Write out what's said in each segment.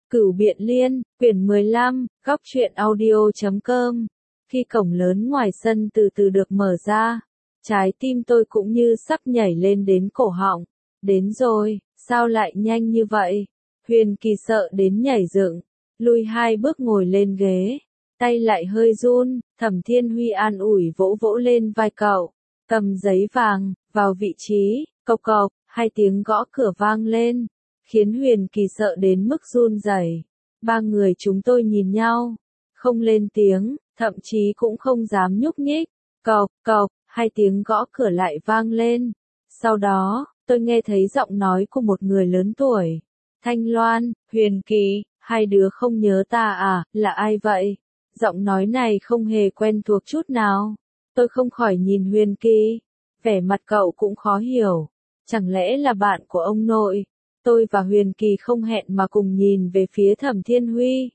Cửu Biện Liên, quyển 15, góc truyện audio.com. Khi cổng lớn ngoài sân từ từ được mở ra, trái tim tôi cũng như sắp nhảy lên đến cổ họng. Đến rồi, sao lại nhanh như vậy? Huyền Kỳ sợ đến nhảy dựng, lùi 2 bước ngồi lên ghế, tay lại hơi run. Thẩm Thiên Huy an ủi vỗ vỗ lên vai cậu, cầm giấy vàng, vào vị trí. Cộc cộc, 2 tiếng gõ cửa vang lên, khiến Huyền Kỳ sợ đến mức run rẩy. 3 người chúng tôi nhìn nhau, không lên tiếng, thậm chí cũng không dám nhúc nhích. Cộc cộc, 2 tiếng gõ cửa lại vang lên. Sau đó, tôi nghe thấy giọng nói của một người lớn tuổi. Thanh Loan, Huyền Kỳ, 2 đứa không nhớ ta à, là ai vậy? Giọng nói này không hề quen thuộc chút nào. Tôi không khỏi nhìn Huyền Kỳ, vẻ mặt cậu cũng khó hiểu. Chẳng lẽ là bạn của ông nội? Tôi và Huyền Kỳ không hẹn mà cùng nhìn về phía Thẩm Thiên Huy.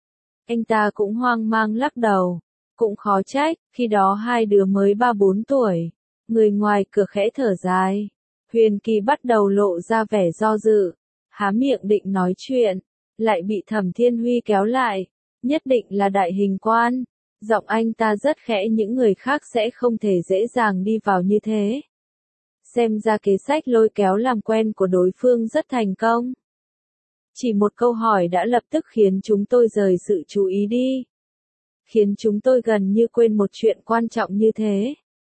Anh ta cũng hoang mang lắc đầu. Cũng khó trách, khi đó 2 đứa mới 3-4 tuổi. Người ngoài cửa khẽ thở dài. Huyền Kỳ bắt đầu lộ ra vẻ do dự. Há miệng định nói chuyện, lại bị Thẩm Thiên Huy kéo lại. Nhất định là đại hình quan. Giọng anh ta rất khẽ, những người khác sẽ không thể dễ dàng đi vào như thế. Xem ra kế sách lôi kéo làm quen của đối phương rất thành công. Chỉ một câu hỏi đã lập tức khiến chúng tôi rời sự chú ý đi. Khiến chúng tôi gần như quên một chuyện quan trọng như thế.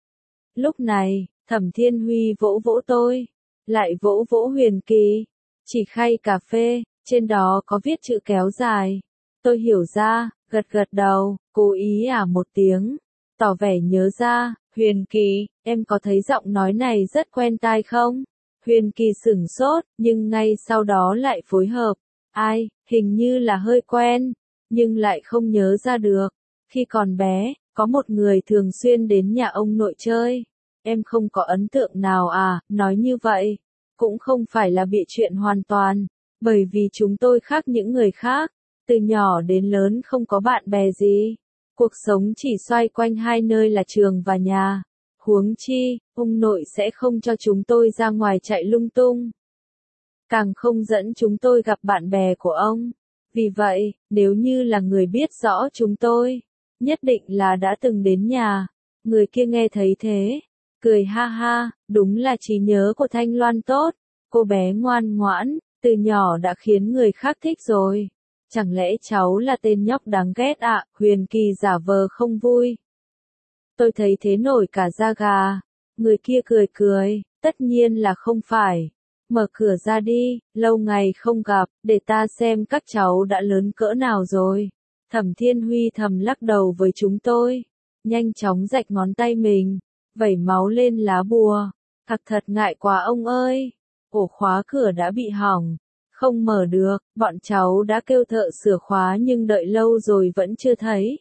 Lúc này, Thẩm Thiên Huy vỗ vỗ tôi, lại vỗ vỗ Huyền Kỳ. Chỉ khay cà phê, trên đó có viết chữ kéo dài. Tôi hiểu ra, gật gật đầu, cố ý một tiếng, tỏ vẻ nhớ ra. Huyền Kỳ, em có thấy giọng nói này rất quen tai không? Huyền Kỳ sửng sốt, nhưng ngay sau đó lại phối hợp. Ai, hình như là hơi quen, nhưng lại không nhớ ra được. Khi còn bé, có một người thường xuyên đến nhà ông nội chơi. Em không có ấn tượng nào à? Nói như vậy, cũng không phải là bịa chuyện hoàn toàn, bởi vì chúng tôi khác những người khác. Từ nhỏ đến lớn không có bạn bè gì. Cuộc sống chỉ xoay quanh 2 nơi là trường và nhà. Huống chi, ông nội sẽ không cho chúng tôi ra ngoài chạy lung tung. Càng không dẫn chúng tôi gặp bạn bè của ông. Vì vậy, nếu như là người biết rõ chúng tôi, nhất định là đã từng đến nhà. Người kia nghe thấy thế, cười ha ha, đúng là trí nhớ của Thanh Loan tốt. Cô bé ngoan ngoãn, từ nhỏ đã khiến người khác thích rồi. Chẳng lẽ cháu là tên nhóc đáng ghét ạ? Huyền Kỳ giả vờ không vui. Tôi thấy thế nổi cả da gà. Người kia cười cười, tất nhiên là không phải. Mở cửa ra đi, lâu ngày không gặp, để ta xem các cháu đã lớn cỡ nào rồi. Thẩm Thiên Huy thầm lắc đầu với chúng tôi. Nhanh chóng rạch ngón tay mình, vẩy máu lên lá bùa. Thật ngại quá ông ơi. Ổ khóa cửa đã bị hỏng. Không mở được, bọn cháu đã kêu thợ sửa khóa nhưng đợi lâu rồi vẫn chưa thấy.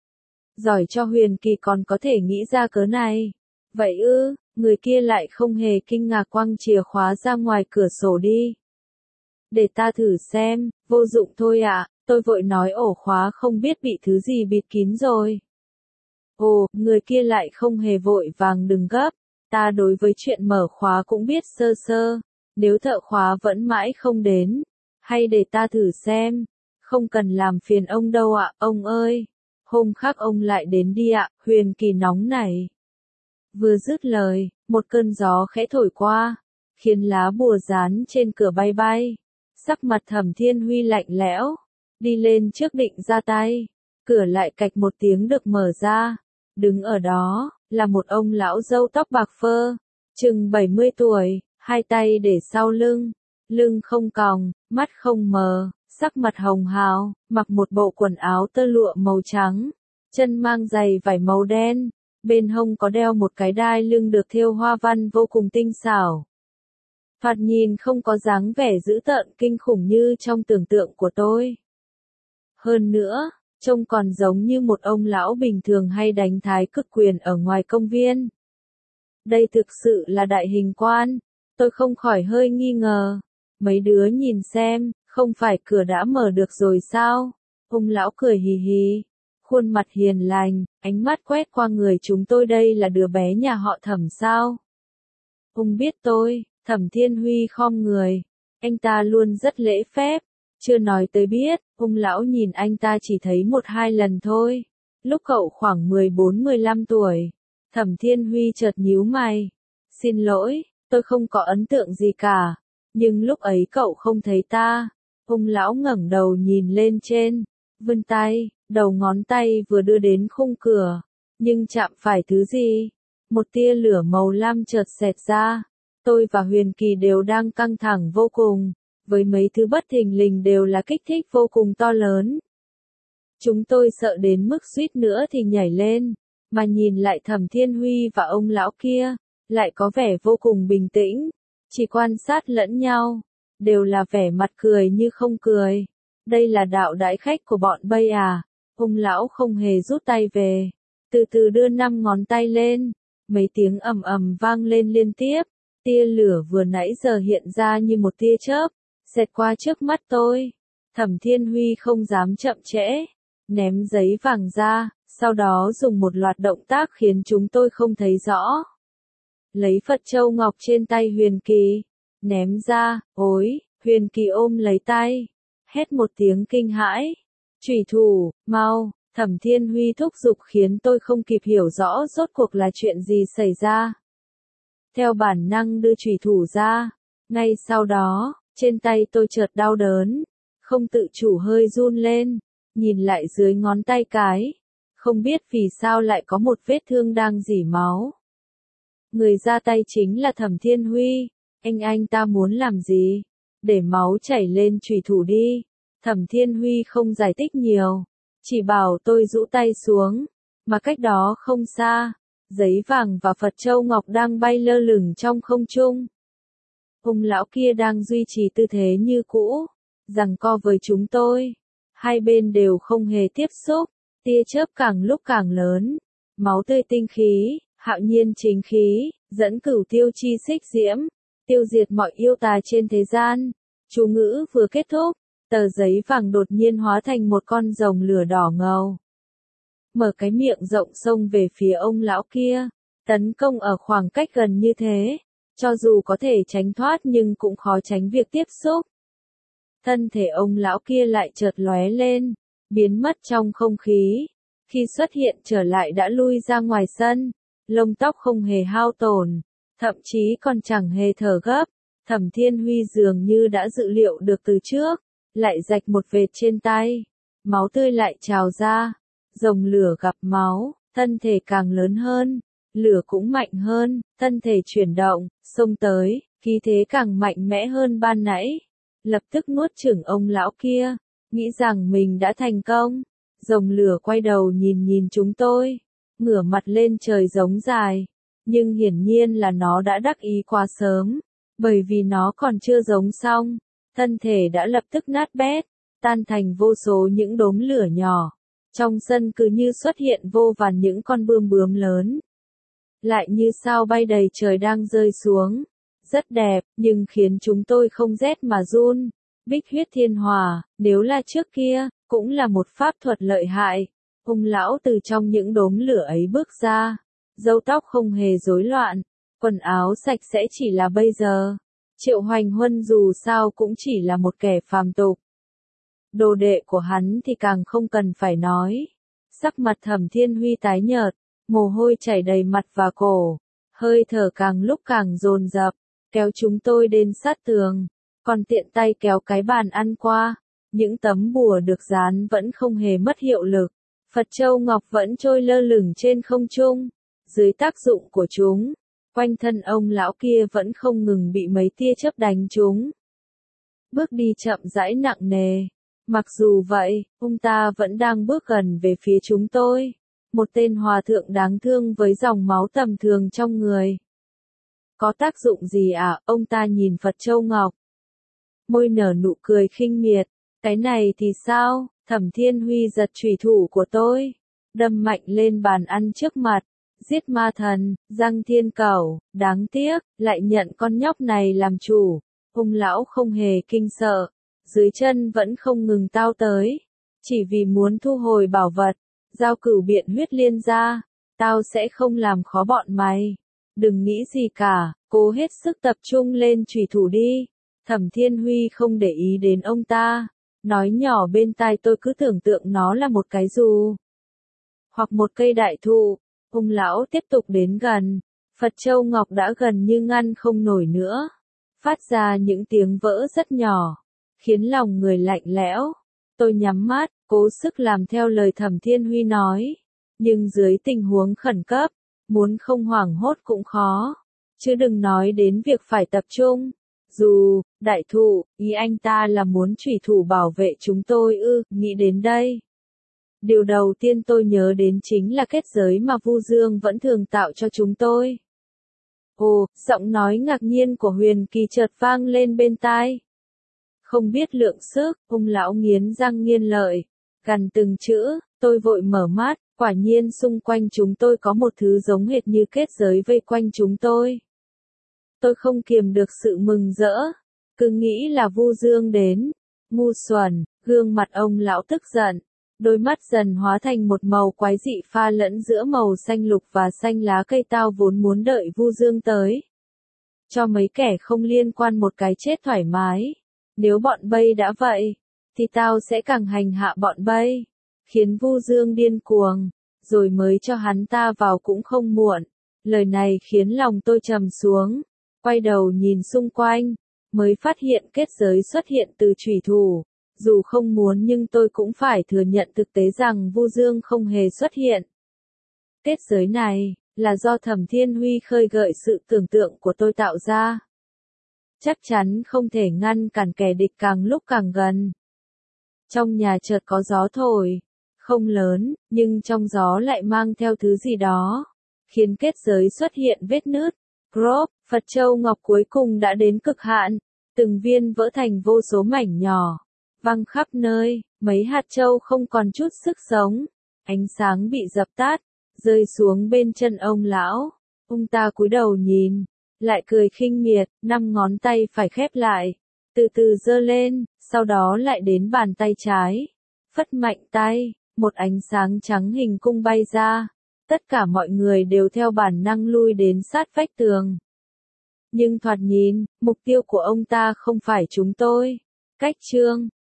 Giỏi cho Huyền Kỳ còn có thể nghĩ ra cớ này. Vậy ư, người kia lại không hề kinh ngạc quăng chìa khóa ra ngoài cửa sổ đi. Để ta thử xem, vô dụng thôi ạ, tôi vội nói ổ khóa không biết bị thứ gì bịt kín rồi. Ồ, người kia lại không hề vội vàng, đừng gấp, ta đối với chuyện mở khóa cũng biết sơ sơ. Nếu thợ khóa vẫn mãi không đến, hay để ta thử xem. Không cần làm phiền ông đâu ạ, ông ơi. Hôm khác ông lại đến đi ạ. Huyền Kỳ nóng nảy. Vừa dứt lời, một cơn gió khẽ thổi qua, khiến lá bùa dán trên cửa bay bay. Sắc mặt Thẩm Thiên Huy lạnh lẽo, đi lên trước định ra tay. Cửa lại cạch một tiếng được mở ra. Đứng ở đó, là một ông lão râu tóc bạc phơ, chừng 70 tuổi. 2 tay để sau lưng, lưng không còng, mắt không mờ, sắc mặt hồng hào, mặc một bộ quần áo tơ lụa màu trắng, chân mang giày vải màu đen, bên hông có đeo một cái đai lưng được thêu hoa văn vô cùng tinh xảo. Thoạt nhìn không có dáng vẻ dữ tợn kinh khủng như trong tưởng tượng của tôi. Hơn nữa, trông còn giống như một ông lão bình thường hay đánh thái cực quyền ở ngoài công viên. Đây thực sự là đại hình quan. Tôi không khỏi hơi nghi ngờ. Mấy đứa nhìn xem, không phải cửa đã mở được rồi sao? Ông lão cười hì hì, khuôn mặt hiền lành, ánh mắt quét qua người chúng tôi. Đây là đứa bé nhà họ Thẩm sao? Ông biết tôi. Thẩm Thiên Huy khom người. Anh ta luôn rất lễ phép. Chưa nói tới biết, ông lão nhìn anh ta chỉ thấy 1-2 lần thôi. Lúc cậu khoảng 14-15 tuổi, Thẩm Thiên Huy chợt nhíu mày. Xin lỗi, tôi không có ấn tượng gì cả. Nhưng lúc ấy cậu không thấy ta. Ông lão ngẩng đầu nhìn lên trên, vươn tay, đầu ngón tay vừa đưa đến khung cửa. Nhưng chạm phải thứ gì? Một tia lửa màu lam chợt xẹt ra. Tôi và Huyền Kỳ đều đang căng thẳng vô cùng. Với mấy thứ bất thình lình đều là kích thích vô cùng to lớn. Chúng tôi sợ đến mức suýt nữa thì nhảy lên, mà nhìn lại Thẩm Thiên Huy và ông lão kia, lại có vẻ vô cùng bình tĩnh, chỉ quan sát lẫn nhau, đều là vẻ mặt cười như không cười. Đây là đạo đãi khách của bọn Bay à? Ông lão không hề rút tay về, từ từ đưa 5 ngón tay lên, mấy tiếng ầm ầm vang lên liên tiếp, tia lửa vừa nãy giờ hiện ra như một tia chớp, xẹt qua trước mắt tôi. Thẩm Thiên Huy không dám chậm trễ, ném giấy vàng ra, sau đó dùng một loạt động tác khiến chúng tôi không thấy rõ. Lấy Phật châu ngọc trên tay Huyền Kỳ, ném ra, ối, Huyền Kỳ ôm lấy tay, hét một tiếng kinh hãi. Chủy thủ, mau, Thẩm Thiên Huy thúc giục khiến tôi không kịp hiểu rõ rốt cuộc là chuyện gì xảy ra. Theo bản năng đưa chủy thủ ra, ngay sau đó, trên tay tôi chợt đau đớn, không tự chủ hơi run lên, nhìn lại dưới ngón tay cái, không biết vì sao lại có một vết thương đang rỉ máu. Người ra tay chính là Thẩm Thiên Huy, anh ta muốn làm gì? Để máu chảy lên chủy thủ đi. Thẩm Thiên Huy không giải thích nhiều, chỉ bảo tôi rũ tay xuống, mà cách đó không xa, giấy vàng và Phật châu ngọc đang bay lơ lửng trong không trung. Ông lão kia đang duy trì tư thế như cũ, giằng co với chúng tôi. Hai bên đều không hề tiếp xúc, tia chớp càng lúc càng lớn, máu tươi tinh khí, hạo nhiên chính khí, dẫn cửu tiêu chi xích diễm, tiêu diệt mọi yêu tà trên thế gian. Chú ngữ vừa kết thúc, tờ giấy vàng đột nhiên hóa thành một con rồng lửa đỏ ngầu. Mở cái miệng rộng xông về phía ông lão kia, tấn công ở khoảng cách gần như thế, cho dù có thể tránh thoát nhưng cũng khó tránh việc tiếp xúc. Thân thể ông lão kia lại chợt lóe lên, biến mất trong không khí. Khi xuất hiện trở lại đã lui ra ngoài sân, lông tóc không hề hao tổn, thậm chí còn chẳng hề thở gấp. Thẩm Thiên Huy dường như đã dự liệu được từ trước, lại rạch một vệt trên tay, máu tươi lại trào ra. Rồng lửa gặp máu, thân thể càng lớn hơn, lửa cũng mạnh hơn, thân thể chuyển động, xông tới, khí thế càng mạnh mẽ hơn ban nãy. Lập tức nuốt chửng ông lão kia, nghĩ rằng mình đã thành công. Rồng lửa quay đầu nhìn chúng tôi, ngửa mặt lên trời giống dài, nhưng hiển nhiên là nó đã đắc ý quá sớm, bởi vì nó còn chưa giống xong, thân thể đã lập tức nát bét, tan thành vô số những đốm lửa nhỏ. Trong sân cứ như xuất hiện vô vàn những con bươm bướm lớn, lại như sao bay đầy trời đang rơi xuống. Rất đẹp, nhưng khiến chúng tôi không rét mà run. Bích huyết thiên hỏa, nếu là trước kia, cũng là một pháp thuật lợi hại. Ông lão từ trong những đốm lửa ấy bước ra, râu tóc không hề rối loạn, quần áo sạch sẽ chỉ là bây giờ. Triệu Hoành Huân dù sao cũng chỉ là một kẻ phàm tục. Đồ đệ của hắn thì càng không cần phải nói. Sắc mặt Thẩm Thiên Huy tái nhợt, mồ hôi chảy đầy mặt và cổ, hơi thở càng lúc càng dồn dập, kéo chúng tôi đến sát tường, còn tiện tay kéo cái bàn ăn qua. Những tấm bùa được dán vẫn không hề mất hiệu lực, Phật châu ngọc vẫn trôi lơ lửng trên không trung. Dưới tác dụng của chúng, quanh thân ông lão kia vẫn không ngừng bị mấy tia chớp đánh trúng. Bước đi chậm rãi nặng nề. Mặc dù vậy, ông ta vẫn đang bước gần về phía chúng tôi. Một tên hòa thượng đáng thương với dòng máu tầm thường trong người. Có tác dụng gì à? Ông ta nhìn Phật châu ngọc, môi nở nụ cười khinh miệt. Cái này thì sao? Thẩm Thiên Huy giật chủy thủ của tôi, đâm mạnh lên bàn ăn trước mặt. Giết ma thần, Giang Thiên Cẩu, đáng tiếc, lại nhận con nhóc này làm chủ. Ông lão không hề kinh sợ, dưới chân vẫn không ngừng tao tới. Chỉ vì muốn thu hồi bảo vật, giao cửu biện huyết liên ra, tao sẽ không làm khó bọn mày. Đừng nghĩ gì cả, cố hết sức tập trung lên chủy thủ đi. Thẩm Thiên Huy không để ý đến ông ta, nói nhỏ bên tai tôi, cứ tưởng tượng nó là một cái dù, hoặc một cây đại thụ. Ông lão tiếp tục đến gần, Phật Châu Ngọc đã gần như ngăn không nổi nữa, phát ra những tiếng vỡ rất nhỏ, khiến lòng người lạnh lẽo. Tôi nhắm mắt, cố sức làm theo lời Thẩm Thiên Huy nói, nhưng dưới tình huống khẩn cấp, muốn không hoảng hốt cũng khó, chứ đừng nói đến việc phải tập trung. Dù, đại thụ, ý anh ta là muốn chủy thủ bảo vệ chúng tôi ư? Nghĩ đến đây, điều đầu tiên tôi nhớ đến chính là kết giới mà Vu Dương vẫn thường tạo cho chúng tôi. Ồ, giọng nói ngạc nhiên của Huyền Kỳ chợt vang lên bên tai. Không biết lượng sức, ông lão nghiến răng nghiến lợi, gằn từng chữ. Tôi vội mở mắt, quả nhiên xung quanh chúng tôi có một thứ giống hệt như kết giới vây quanh chúng tôi. Tôi không kiềm được sự mừng rỡ, cứ nghĩ là Vu Dương đến. Ngu xuẩn, gương mặt ông lão tức giận, đôi mắt dần hóa thành một màu quái dị pha lẫn giữa màu xanh lục và xanh lá cây. Tao vốn muốn đợi Vu Dương tới, cho mấy kẻ không liên quan một cái chết thoải mái. Nếu bọn Bay đã vậy, thì tao sẽ càng hành hạ bọn Bay, khiến Vu Dương điên cuồng, rồi mới cho hắn ta vào cũng không muộn. Lời này khiến lòng tôi trầm xuống, quay đầu nhìn xung quanh, mới phát hiện kết giới xuất hiện từ chủy thủ. Dù không muốn nhưng tôi cũng phải thừa nhận thực tế rằng Vu Dương không hề xuất hiện. Kết giới này là do Thẩm Thiên Huy khơi gợi sự tưởng tượng của tôi tạo ra. Chắc chắn không thể ngăn cản kẻ địch càng lúc càng gần. Trong nhà chợt có gió thổi, không lớn, nhưng trong gió lại mang theo thứ gì đó, khiến kết giới xuất hiện vết nứt. Crop, Phật Châu Ngọc cuối cùng đã đến cực hạn, từng viên vỡ thành vô số mảnh nhỏ, văng khắp nơi, mấy hạt châu không còn chút sức sống, ánh sáng bị dập tắt, rơi xuống bên chân ông lão. Ông ta cúi đầu nhìn, lại cười khinh miệt, 5 ngón tay phải khép lại, từ từ giơ lên, sau đó lại đến bàn tay trái, phất mạnh tay, một ánh sáng trắng hình cung bay ra. Tất cả mọi người đều theo bản năng lui đến sát vách tường. Nhưng thoạt nhìn, mục tiêu của ông ta không phải chúng tôi. Cách chương